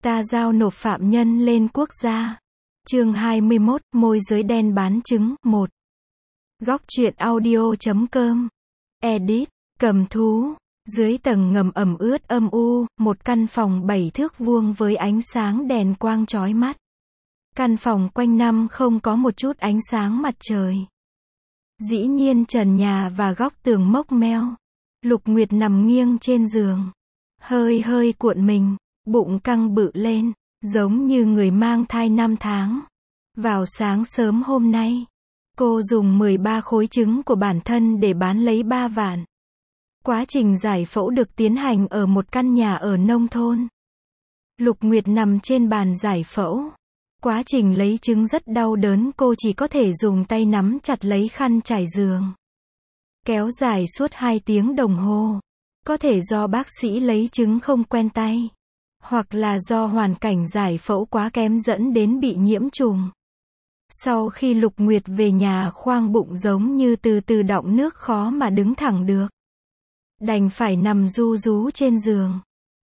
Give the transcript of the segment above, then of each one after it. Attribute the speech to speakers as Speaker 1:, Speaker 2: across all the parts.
Speaker 1: Ta giao nộp phạm nhân lên quốc gia. Chương 21, môi giới đen bán trứng, 1. Góc truyện audio.com. Edit, cầm thú. Dưới tầng ngầm ẩm ướt âm u, một căn phòng 7 thước vuông với ánh sáng đèn quang chói mắt. Căn phòng quanh năm không có một chút ánh sáng mặt trời. Dĩ nhiên trần nhà và góc tường mốc meo. Lục Nguyệt nằm nghiêng trên giường. Hơi hơi cuộn mình, bụng căng bự lên, giống như người mang thai 5 tháng. Vào sáng sớm hôm nay, cô dùng 13 khối trứng của bản thân để bán lấy 3 vạn. Quá trình giải phẫu được tiến hành ở một căn nhà ở nông thôn. Lục Nguyệt nằm trên bàn giải phẫu. Quá trình lấy trứng rất đau đớn, cô chỉ có thể dùng tay nắm chặt lấy khăn trải giường. Kéo dài suốt 2 tiếng đồng hồ. Có thể do bác sĩ lấy trứng không quen tay, hoặc là do hoàn cảnh giải phẫu quá kém dẫn đến bị nhiễm trùng. Sau khi Lục Nguyệt về nhà, khoang bụng giống như từ từ đọng nước, khó mà đứng thẳng được. Đành phải nằm ru rú trên giường.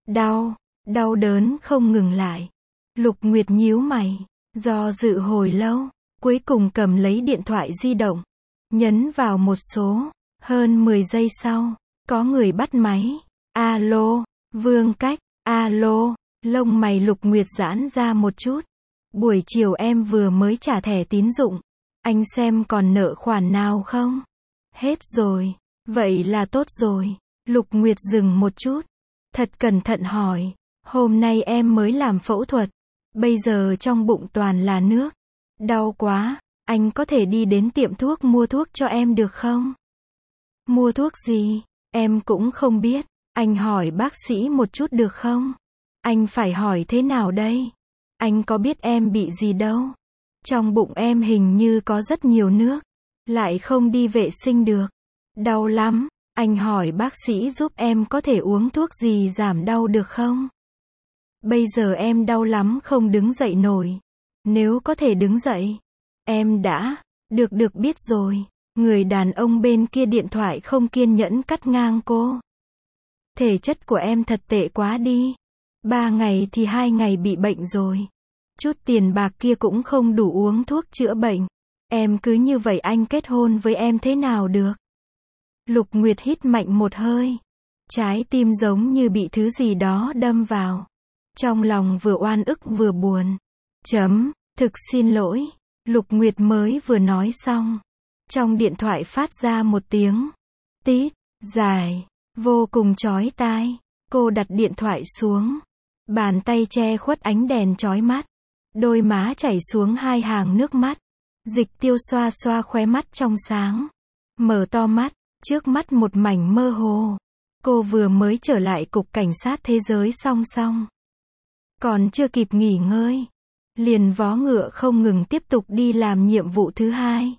Speaker 1: Đau đớn không ngừng lại. Lục Nguyệt nhíu mày, do dự hồi lâu, cuối cùng cầm lấy điện thoại di động, nhấn vào một số. Hơn 10 giây sau, có người bắt máy. Alo, Vương Cách. Alo. Lông mày Lục Nguyệt giãn ra một chút. Buổi chiều em vừa mới trả thẻ tín dụng. Anh xem còn nợ khoản nào không? Hết rồi. Vậy là tốt rồi. Lục Nguyệt dừng một chút. Thật cẩn thận hỏi. Hôm nay em mới làm phẫu thuật. Bây giờ trong bụng toàn là nước. Đau quá. Anh có thể đi đến tiệm thuốc mua thuốc cho em được không? Mua thuốc gì? Em cũng không biết. Anh hỏi bác sĩ một chút được không? Anh phải hỏi thế nào đây? Anh có biết em bị gì đâu. Trong bụng em hình như có rất nhiều nước. Lại không đi vệ sinh được. Đau lắm. Anh hỏi bác sĩ giúp em có thể uống thuốc gì giảm đau được không? Bây giờ em đau lắm không đứng dậy nổi. Nếu có thể đứng dậy. Em đã. Được biết rồi. Người đàn ông bên kia điện thoại không kiên nhẫn cắt ngang cô. Thể chất của em thật tệ quá đi. 3 ngày thì 2 ngày bị bệnh rồi. Chút tiền bạc kia cũng không đủ uống thuốc chữa bệnh. Em cứ như vậy anh kết hôn với em thế nào được? Lục Nguyệt hít mạnh một hơi. Trái tim giống như bị thứ gì đó đâm vào. Trong lòng vừa oan ức vừa buồn. Thực xin lỗi. Lục Nguyệt mới vừa nói xong. Trong điện thoại phát ra một tiếng tít dài, vô cùng chói tai. Cô đặt điện thoại xuống. Bàn tay che khuất ánh đèn chói mắt. Đôi má chảy xuống 2 hàng nước mắt. Dịch Tiêu xoa xoa khóe mắt trong sáng. Mở to mắt, trước mắt một mảnh mơ hồ. Cô vừa mới trở lại Cục Cảnh sát Thế giới song song. Còn chưa kịp nghỉ ngơi, liền vó ngựa không ngừng tiếp tục đi làm nhiệm vụ thứ 2.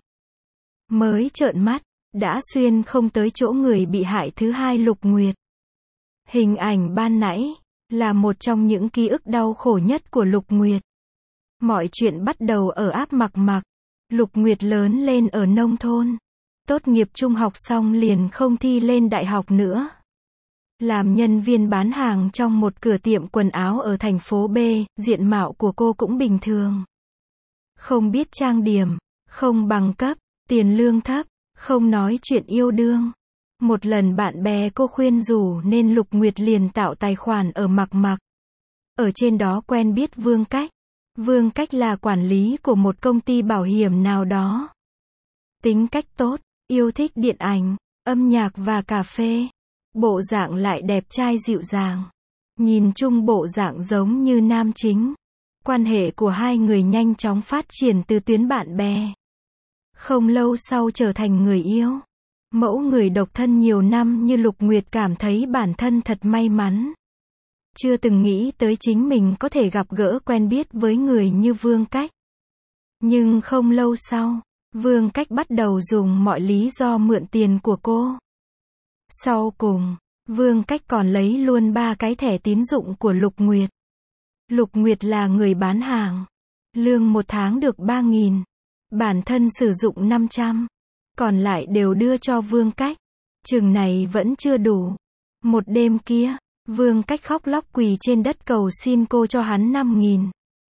Speaker 1: Mới trợn mắt, đã xuyên không tới chỗ người bị hại thứ 2 Lục Nguyệt. Hình ảnh ban nãy là một trong những ký ức đau khổ nhất của Lục Nguyệt. Mọi chuyện bắt đầu ở áp Mặc Mặc. Lục Nguyệt lớn lên ở nông thôn. Tốt nghiệp trung học xong liền không thi lên đại học nữa. Làm nhân viên bán hàng trong một cửa tiệm quần áo ở thành phố B, diện mạo của cô cũng bình thường. Không biết trang điểm, không bằng cấp, tiền lương thấp, không nói chuyện yêu đương. Một lần bạn bè cô khuyên rủ nên Lục Nguyệt liền tạo tài khoản ở Mặc Mặc. Ở trên đó quen biết Vương Cách. Vương Cách là quản lý của một công ty bảo hiểm nào đó. Tính cách tốt, yêu thích điện ảnh, âm nhạc và cà phê. Bộ dạng lại đẹp trai dịu dàng. Nhìn chung bộ dạng giống như nam chính. Quan hệ của hai người nhanh chóng phát triển từ tuyến bạn bè. Không lâu sau trở thành người yêu. Mẫu người độc thân nhiều năm như Lục Nguyệt cảm thấy bản thân thật may mắn. Chưa từng nghĩ tới chính mình có thể gặp gỡ quen biết với người như Vương Cách. Nhưng không lâu sau, Vương Cách bắt đầu dùng mọi lý do mượn tiền của cô. Sau cùng, Vương Cách còn lấy luôn 3 cái thẻ tín dụng của Lục Nguyệt. Lục Nguyệt là người bán hàng. Lương một tháng được 3.000. Bản thân sử dụng 500. Còn lại đều đưa cho Vương Cách. Chừng này vẫn chưa đủ. Một đêm kia, Vương Cách khóc lóc quỳ trên đất cầu xin cô cho hắn 5.000.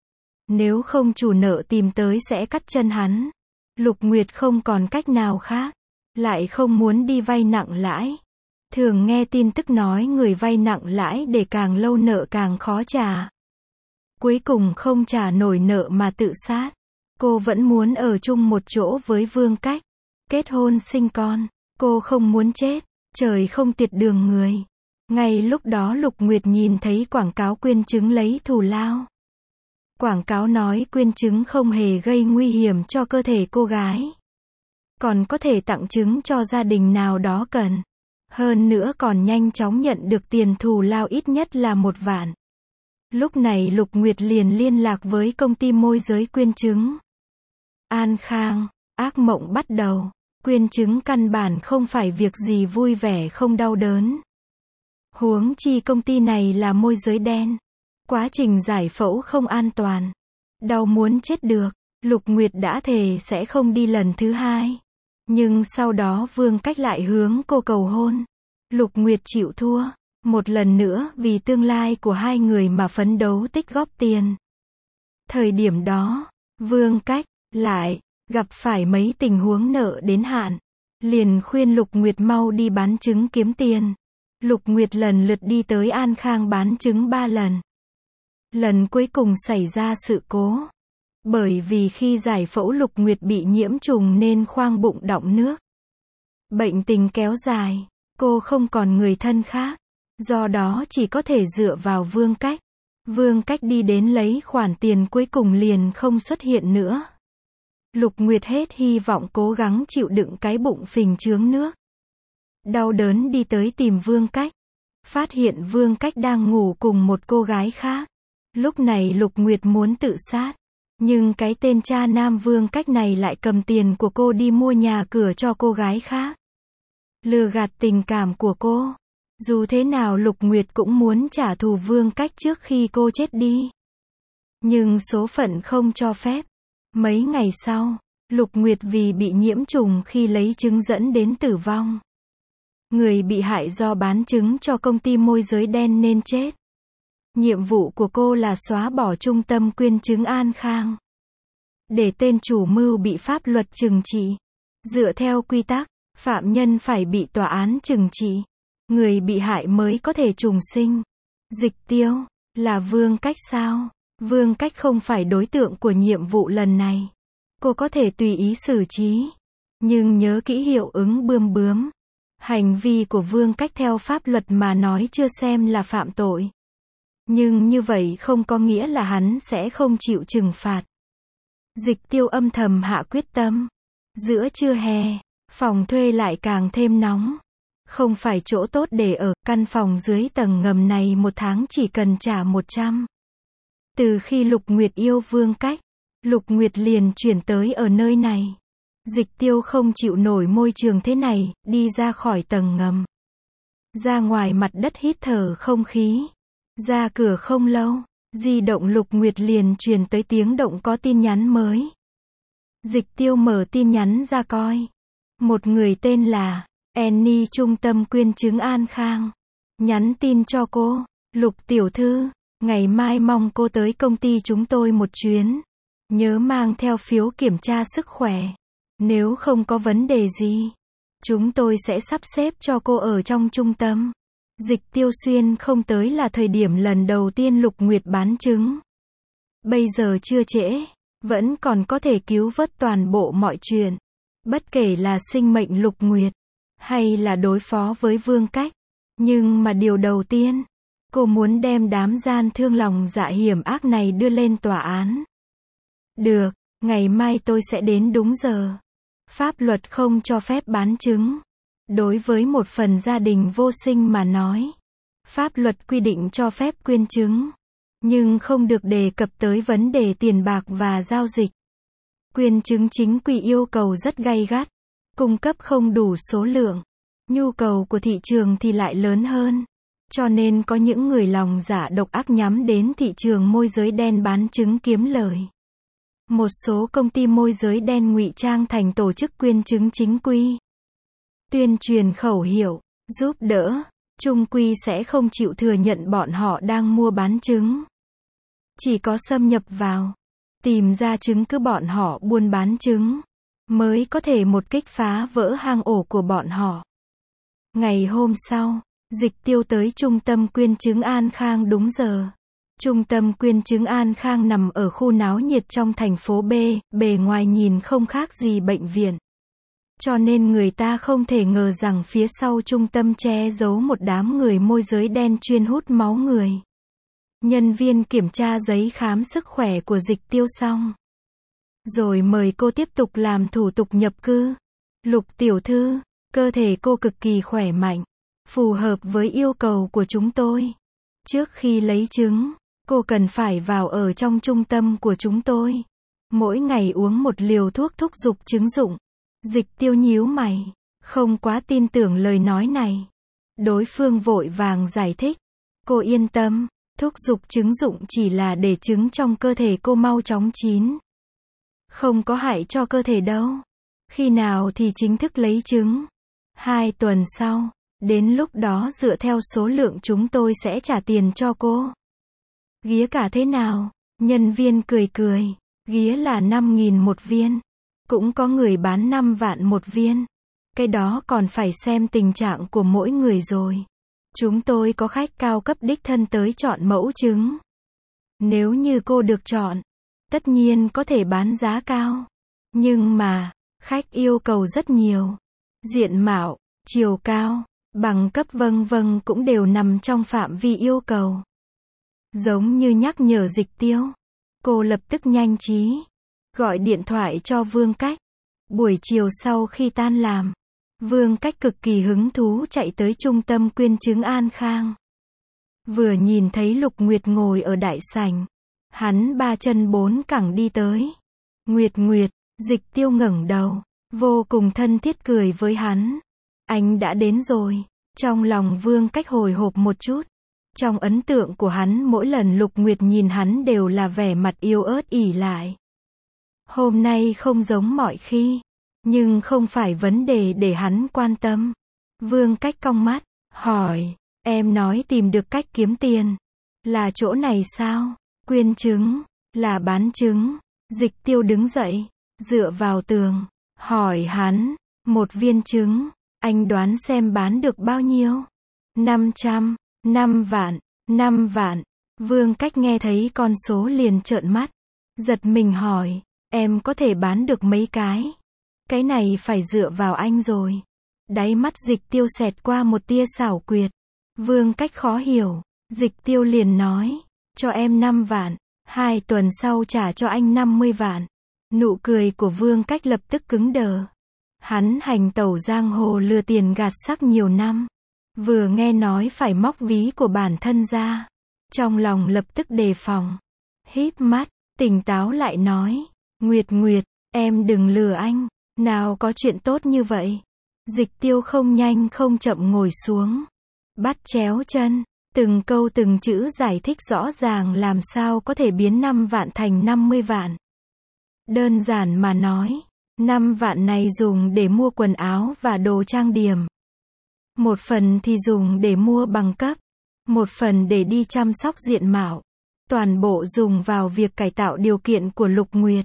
Speaker 1: Nếu không chủ nợ tìm tới sẽ cắt chân hắn. Lục Nguyệt không còn cách nào khác. Lại không muốn đi vay nặng lãi. Thường nghe tin tức nói người vay nặng lãi để càng lâu nợ càng khó trả. Cuối cùng không trả nổi nợ mà tự sát. Cô vẫn muốn ở chung một chỗ với Vương Cách. Kết hôn sinh con. Cô không muốn chết. Trời không tiệt đường người. Ngay lúc đó Lục Nguyệt nhìn thấy quảng cáo quyên chứng lấy thù lao. Quảng cáo nói quyên chứng không hề gây nguy hiểm cho cơ thể cô gái. Còn có thể tặng trứng cho gia đình nào đó cần. Hơn nữa còn nhanh chóng nhận được tiền thù lao ít nhất là 1 vạn. Lúc này Lục Nguyệt liền liên lạc với công ty môi giới quyên chứng. An Khang, ác mộng bắt đầu. Quyên chứng căn bản không phải việc gì vui vẻ không đau đớn. Huống chi công ty này là môi giới đen. Quá trình giải phẫu không an toàn. Đau muốn chết được. Lục Nguyệt đã thề sẽ không đi lần thứ 2. Nhưng sau đó Vương Cách lại hướng cô cầu hôn. Lục Nguyệt chịu thua. Một lần nữa vì tương lai của hai người mà phấn đấu tích góp tiền. Thời điểm đó, Vương Cách lại gặp phải mấy tình huống nợ đến hạn. Liền khuyên Lục Nguyệt mau đi bán trứng kiếm tiền. Lục Nguyệt lần lượt đi tới An Khang bán trứng 3 lần. Lần cuối cùng xảy ra sự cố. Bởi vì khi giải phẫu Lục Nguyệt bị nhiễm trùng nên khoang bụng đọng nước. Bệnh tình kéo dài, cô không còn người thân khác. Do đó chỉ có thể dựa vào Vương Cách. Vương Cách đi đến lấy khoản tiền cuối cùng liền không xuất hiện nữa. Lục Nguyệt hết hy vọng cố gắng chịu đựng cái bụng phình chướng nước. Đau đớn đi tới tìm Vương Cách. Phát hiện Vương Cách đang ngủ cùng một cô gái khác. Lúc này Lục Nguyệt muốn tự sát. Nhưng cái tên cha nam Vương Cách này lại cầm tiền của cô đi mua nhà cửa cho cô gái khác. Lừa gạt tình cảm của cô. Dù thế nào Lục Nguyệt cũng muốn trả thù Vương Cách trước khi cô chết đi. Nhưng số phận không cho phép. Mấy ngày sau, Lục Nguyệt vì bị nhiễm trùng khi lấy trứng dẫn đến tử vong. Người bị hại do bán trứng cho công ty môi giới đen nên chết. Nhiệm vụ của cô là xóa bỏ trung tâm quyên chứng An Khang. Để tên chủ mưu bị pháp luật trừng trị. Dựa theo quy tắc, phạm nhân phải bị tòa án trừng trị. Người bị hại mới có thể trùng sinh. Dịch Tiêu, là Vương Cách sao? Vương Cách không phải đối tượng của nhiệm vụ lần này. Cô có thể tùy ý xử trí. Nhưng nhớ kỹ hiệu ứng bươm bướm. Hành vi của Vương Cách theo pháp luật mà nói chưa xem là phạm tội. Nhưng như vậy không có nghĩa là hắn sẽ không chịu trừng phạt. Dịch Tiêu âm thầm hạ quyết tâm. Giữa trưa hè, phòng thuê lại càng thêm nóng. Không phải chỗ tốt để ở, căn phòng dưới tầng ngầm này 1 tháng chỉ cần trả 100. Từ khi Lục Nguyệt yêu Vương Cách, Lục Nguyệt liền chuyển tới ở nơi này. Dịch Tiêu không chịu nổi môi trường thế này, đi ra khỏi tầng ngầm. Ra ngoài mặt đất hít thở không khí. Ra cửa không lâu, di động Lục Nguyệt liền truyền tới tiếng động có tin nhắn mới. Dịch Tiêu mở tin nhắn ra coi. Một người tên là Annie trung tâm quyên chứng An Khang. Nhắn tin cho cô, Lục tiểu thư, ngày mai mong cô tới công ty chúng tôi một chuyến. Nhớ mang theo phiếu kiểm tra sức khỏe. Nếu không có vấn đề gì, chúng tôi sẽ sắp xếp cho cô ở trong trung tâm. Dịch Tiêu xuyên không tới là thời điểm lần đầu tiên Lục Nguyệt bán trứng. Bây giờ chưa trễ, vẫn còn có thể cứu vớt toàn bộ mọi chuyện. Bất kể là sinh mệnh Lục Nguyệt, hay là đối phó với Vương Cách. Nhưng mà điều đầu tiên, cô muốn đem đám gian thương lòng dạ hiểm ác này đưa lên tòa án. Được, ngày mai tôi sẽ đến đúng giờ. Pháp luật không cho phép bán trứng. Đối với một phần gia đình vô sinh mà nói, pháp luật quy định cho phép quyên chứng, nhưng không được đề cập tới vấn đề tiền bạc và giao dịch. Quyên chứng chính quy yêu cầu rất gay gắt, cung cấp không đủ số lượng, nhu cầu của thị trường thì lại lớn hơn. Cho nên có những người lòng dạ độc ác nhắm đến thị trường môi giới đen bán trứng kiếm lời. Một số công ty môi giới đen ngụy trang thành tổ chức quyên chứng chính quy. Tuyên truyền khẩu hiệu, giúp đỡ, chung quy sẽ không chịu thừa nhận bọn họ đang mua bán trứng. Chỉ có xâm nhập vào, tìm ra chứng cứ bọn họ buôn bán trứng, mới có thể một kích phá vỡ hang ổ của bọn họ. Ngày hôm sau, Dịch Tiêu tới trung tâm quyên trứng An Khang đúng giờ. Trung tâm quyên trứng An Khang nằm ở khu náo nhiệt trong thành phố B, bề ngoài nhìn không khác gì bệnh viện. Cho nên người ta không thể ngờ rằng phía sau trung tâm che giấu một đám người môi giới đen chuyên hút máu người. Nhân viên kiểm tra giấy khám sức khỏe của Dịch Tiêu xong, rồi mời cô tiếp tục làm thủ tục nhập cư. Lục tiểu thư, cơ thể cô cực kỳ khỏe mạnh, phù hợp với yêu cầu của chúng tôi. Trước khi lấy trứng, cô cần phải vào ở trong trung tâm của chúng tôi. Mỗi ngày uống một liều thuốc thúc giục trứng rụng. Dịch Tiêu nhíu mày, không quá tin tưởng lời nói này. Đối phương vội vàng giải thích. Cô yên tâm, thúc giục trứng rụng chỉ là để trứng trong cơ thể cô mau chóng chín. Không có hại cho cơ thể đâu. Khi nào thì chính thức lấy trứng? 2 tuần sau. Đến lúc đó dựa theo số lượng chúng tôi sẽ trả tiền cho cô. Ghía cả thế nào? Nhân viên cười cười. Ghía là 5.000 một viên. Cũng có người bán 5 vạn một viên. Cái đó còn phải xem tình trạng của mỗi người rồi. Chúng tôi có khách cao cấp đích thân tới chọn mẫu trứng. Nếu như cô được chọn, tất nhiên có thể bán giá cao. Nhưng mà, khách yêu cầu rất nhiều. Diện mạo, chiều cao, bằng cấp vân vân cũng đều nằm trong phạm vi yêu cầu. Giống như nhắc nhở Dịch Tiêu. Cô lập tức nhanh trí. Gọi điện thoại cho Vương Cách. Buổi chiều sau khi tan làm, Vương Cách cực kỳ hứng thú chạy tới trung tâm quyên trứng An Khang. Vừa nhìn thấy Lục Nguyệt ngồi ở đại sảnh, hắn 3 chân 4 cẳng đi tới. Nguyệt Nguyệt, Dịch Tiêu ngẩng đầu, vô cùng thân thiết cười với hắn. Anh đã đến rồi. Trong lòng Vương Cách hồi hộp một chút. Trong ấn tượng của hắn mỗi lần Lục Nguyệt nhìn hắn đều là vẻ mặt yếu ớt ỷ lại. Hôm nay không giống mọi khi, nhưng không phải vấn đề để hắn quan tâm. Vương Cách cong mắt, hỏi, em nói tìm được cách kiếm tiền. Là chỗ này sao? Quyên trứng, là bán trứng. Dịch Tiêu đứng dậy, dựa vào tường, hỏi hắn, một viên trứng, anh đoán xem bán được bao nhiêu? 500, 5 vạn, 5 vạn. Vương Cách nghe thấy con số liền trợn mắt, giật mình hỏi, em có thể bán được mấy cái? Cái này phải dựa vào anh rồi. Đáy mắt Dịch Tiêu xẹt qua một tia xảo quyệt. Vương Cách khó hiểu. Dịch Tiêu liền nói, cho em 5 vạn, 2 tuần sau trả cho anh 50 vạn. Nụ cười của Vương Cách lập tức cứng đờ. Hắn hành tẩu giang hồ lừa tiền gạt sắc nhiều năm. Vừa nghe nói phải móc ví của bản thân ra, trong lòng lập tức đề phòng. Híp mắt, tỉnh táo lại nói, Nguyệt Nguyệt, em đừng lừa anh, nào có chuyện tốt như vậy. Dịch Tiêu không nhanh không chậm ngồi xuống, bắt chéo chân, từng câu từng chữ giải thích rõ ràng làm sao có thể biến 5 vạn thành 50 vạn. Đơn giản mà nói, 5 vạn này dùng để mua quần áo và đồ trang điểm. Một phần thì dùng để mua bằng cấp, một phần để đi chăm sóc diện mạo. Toàn bộ dùng vào việc cải tạo điều kiện của Lục Nguyệt.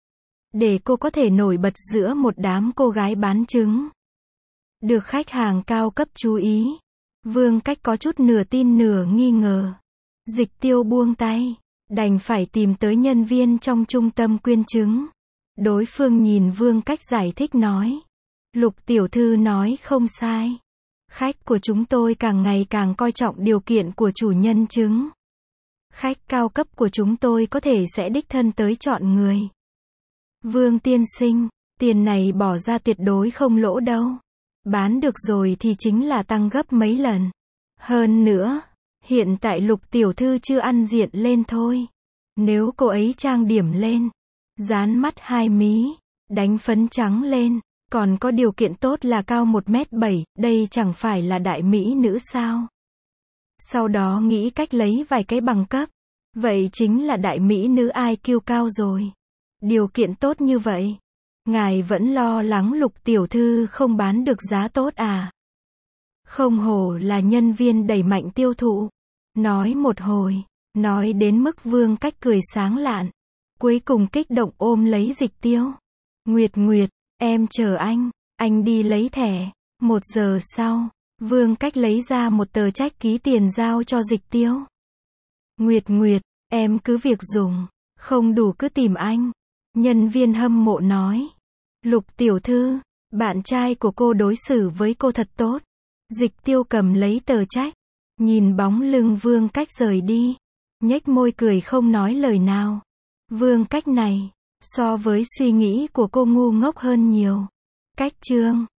Speaker 1: Để cô có thể nổi bật giữa một đám cô gái bán trứng. Được khách hàng cao cấp chú ý. Vương Cách có chút nửa tin nửa nghi ngờ. Dịch Tiêu buông tay, đành phải tìm tới nhân viên trong trung tâm quyên trứng. Đối phương nhìn Vương Cách giải thích nói, Lục tiểu thư nói không sai. Khách của chúng tôi càng ngày càng coi trọng điều kiện của chủ nhân trứng. Khách cao cấp của chúng tôi có thể sẽ đích thân tới chọn người. Vương tiên sinh, tiền này bỏ ra tuyệt đối không lỗ đâu. Bán được rồi thì chính là tăng gấp mấy lần. Hơn nữa, hiện tại Lục tiểu thư chưa ăn diện lên thôi. Nếu cô ấy trang điểm lên, dán mắt 2 mí, đánh phấn trắng lên, còn có điều kiện tốt là cao 1m7, đây chẳng phải là đại mỹ nữ sao? Sau đó nghĩ cách lấy vài cái bằng cấp. Vậy chính là đại mỹ nữ IQ cao rồi. Điều kiện tốt như vậy. Ngài vẫn lo lắng Lục tiểu thư không bán được giá tốt à? Không hổ là nhân viên đẩy mạnh tiêu thụ. Nói một hồi, nói đến mức Vương Cách cười sáng lạn. Cuối cùng kích động ôm lấy Dịch Tiêu. Nguyệt, em chờ anh đi lấy thẻ. 1 giờ sau, Vương Cách lấy ra một tờ trách ký tiền giao cho Dịch Tiêu. Nguyệt, em cứ việc dùng, không đủ cứ tìm anh. Nhân viên hâm mộ nói. Lục tiểu thư, bạn trai của cô đối xử với cô thật tốt. Dịch Tiêu cầm lấy tờ trách, nhìn bóng lưng Vương Cách rời đi, nhếch môi cười không nói lời nào. Vương Cách này, so với suy nghĩ của cô ngu ngốc hơn nhiều. Cách chương